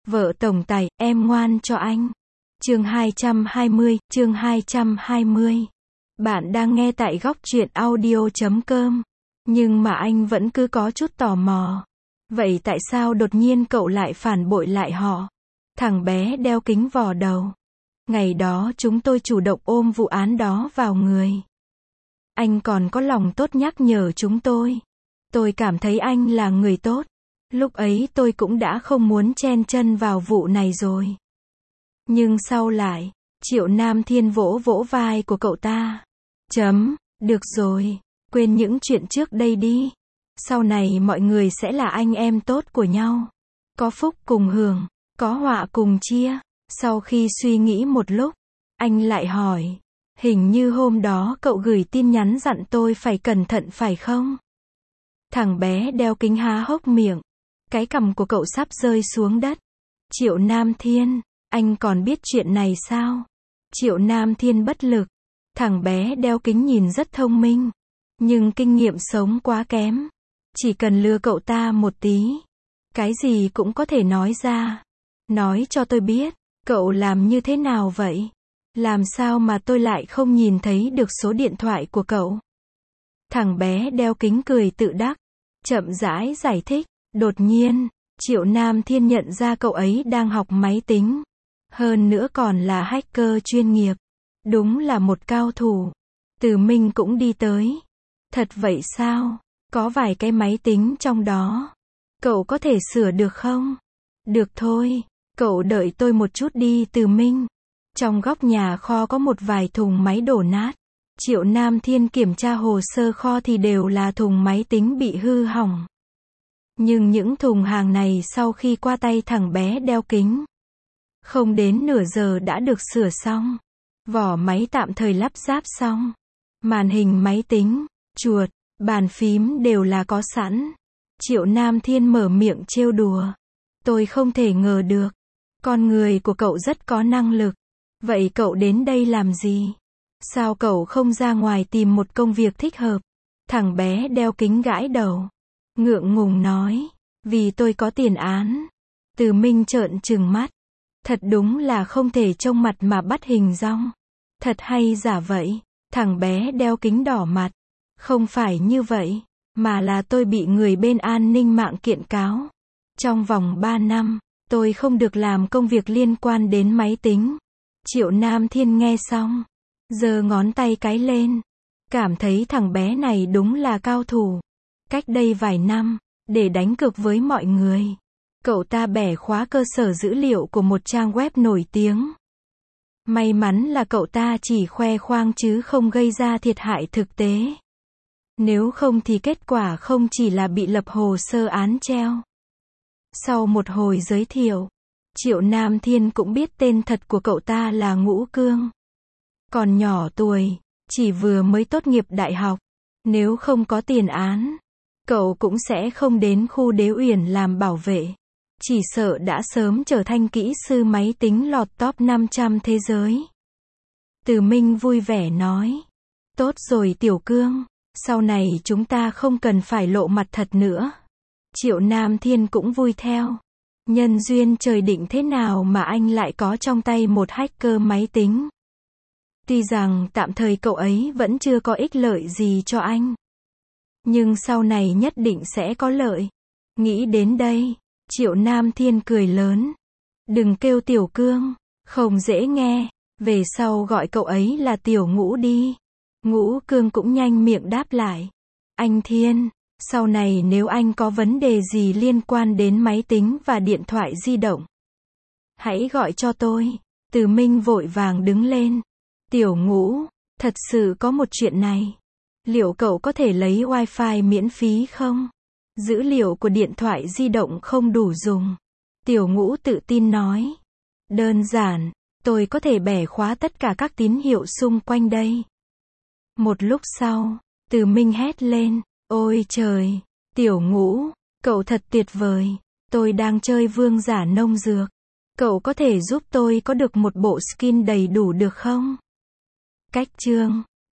Vợ tổng tài, em ngoan cho anh. Chương 220. Bạn đang nghe tại góc truyện audio.com. Nhưng mà anh vẫn cứ có chút tò mò. Vậy tại sao đột nhiên cậu lại phản bội lại họ? Thằng bé đeo kính vò đầu. Ngày đó chúng tôi chủ động ôm vụ án đó vào người. Anh còn có lòng tốt nhắc nhở chúng tôi. Tôi cảm thấy anh là người tốt. Lúc ấy tôi cũng đã không muốn chen chân vào vụ này rồi. Nhưng sau lại, Triệu Nam Thiên vỗ vỗ vai của cậu ta. Được rồi, quên những chuyện trước đây đi. Sau này mọi người sẽ là anh em tốt của nhau. Có phúc cùng hưởng, có họa cùng chia. Sau khi suy nghĩ một lúc, anh lại hỏi. Hình như hôm đó cậu gửi tin nhắn dặn tôi phải cẩn thận phải không? Thằng bé đeo kính há hốc miệng. Cái cằm của cậu sắp rơi xuống đất. Triệu Nam Thiên, anh còn biết chuyện này sao? Triệu Nam Thiên bất lực. Thằng bé đeo kính nhìn rất thông minh. Nhưng kinh nghiệm sống quá kém. Chỉ cần lừa cậu ta một tí. Cái gì cũng có thể nói ra. Nói cho tôi biết, cậu làm như thế nào vậy? Làm sao mà tôi lại không nhìn thấy được số điện thoại của cậu? Thằng bé đeo kính cười tự đắc. Chậm rãi giải thích. Đột nhiên, Triệu Nam Thiên nhận ra cậu ấy đang học máy tính. Hơn nữa còn là hacker chuyên nghiệp. Đúng là một cao thủ. Từ Minh cũng đi tới. Thật vậy sao? Có vài cái máy tính trong đó. Cậu có thể sửa được không? Được thôi. Cậu đợi tôi một chút đi Từ Minh. Trong góc nhà kho có một vài thùng máy đổ nát. Triệu Nam Thiên kiểm tra hồ sơ kho thì đều là thùng máy tính bị hư hỏng. Nhưng những thùng hàng này sau khi qua tay thằng bé đeo kính, không đến nửa giờ đã được sửa xong. Vỏ máy tạm thời lắp ráp xong. Màn hình máy tính, chuột, bàn phím đều là có sẵn. Triệu Nam Thiên mở miệng trêu đùa. Tôi không thể ngờ được. Con người của cậu rất có năng lực. Vậy cậu đến đây làm gì? Sao cậu không ra ngoài tìm một công việc thích hợp? Thằng bé đeo kính gãi đầu. Ngượng ngùng nói. Vì tôi có tiền án. Từ Minh trợn trừng mắt. Thật đúng là không thể trông mặt mà bắt hình dong. Thật hay giả vậy? Thằng bé đeo kính đỏ mặt. Không phải như vậy. Mà là tôi bị người bên an ninh mạng kiện cáo. Trong vòng 3 năm, tôi không được làm công việc liên quan đến máy tính. Triệu Nam Thiên nghe xong. Giơ ngón tay cái lên. Cảm thấy thằng bé này đúng là cao thủ. Cách đây vài năm, để đánh cược với mọi người, cậu ta bẻ khóa cơ sở dữ liệu của một trang web nổi tiếng. May mắn là cậu ta chỉ khoe khoang chứ không gây ra thiệt hại thực tế. Nếu không thì kết quả không chỉ là bị lập hồ sơ án treo. Sau một hồi giới thiệu, Triệu Nam Thiên cũng biết tên thật của cậu ta là Ngũ Cương. Còn nhỏ tuổi, chỉ vừa mới tốt nghiệp đại học. Nếu không có tiền án, cậu cũng sẽ không đến khu Đế Uyển làm bảo vệ. Chỉ sợ đã sớm trở thành kỹ sư máy tính lọt top 500 thế giới. Từ Minh vui vẻ nói. Tốt rồi Tiểu Cương, sau này chúng ta không cần phải lộ mặt thật nữa. Triệu Nam Thiên cũng vui theo. Nhân duyên trời định thế nào mà anh lại có trong tay một hacker máy tính. Tuy rằng tạm thời cậu ấy vẫn chưa có ích lợi gì cho anh. Nhưng sau này nhất định sẽ có lợi. Nghĩ đến đây, Triệu Nam Thiên cười lớn. Đừng kêu Tiểu Cương, không dễ nghe. Về sau gọi cậu ấy là Tiểu Ngũ đi. Ngũ Cương cũng nhanh miệng đáp lại. Anh Thiên, sau này nếu anh có vấn đề gì liên quan đến máy tính và điện thoại di động, hãy gọi cho tôi. Từ Minh vội vàng đứng lên. Tiểu Ngũ, thật sự có một chuyện này. Liệu cậu có thể lấy wifi miễn phí không? Dữ liệu của điện thoại di động không đủ dùng. Tiểu Ngũ tự tin nói. Đơn giản, tôi có thể bẻ khóa tất cả các tín hiệu xung quanh đây. Một lúc sau, Từ Minh hét lên. Ôi trời, Tiểu Ngũ, cậu thật tuyệt vời. Tôi đang chơi vương giả nông dược. Cậu có thể giúp tôi có được một bộ skin đầy đủ được không? Cách chương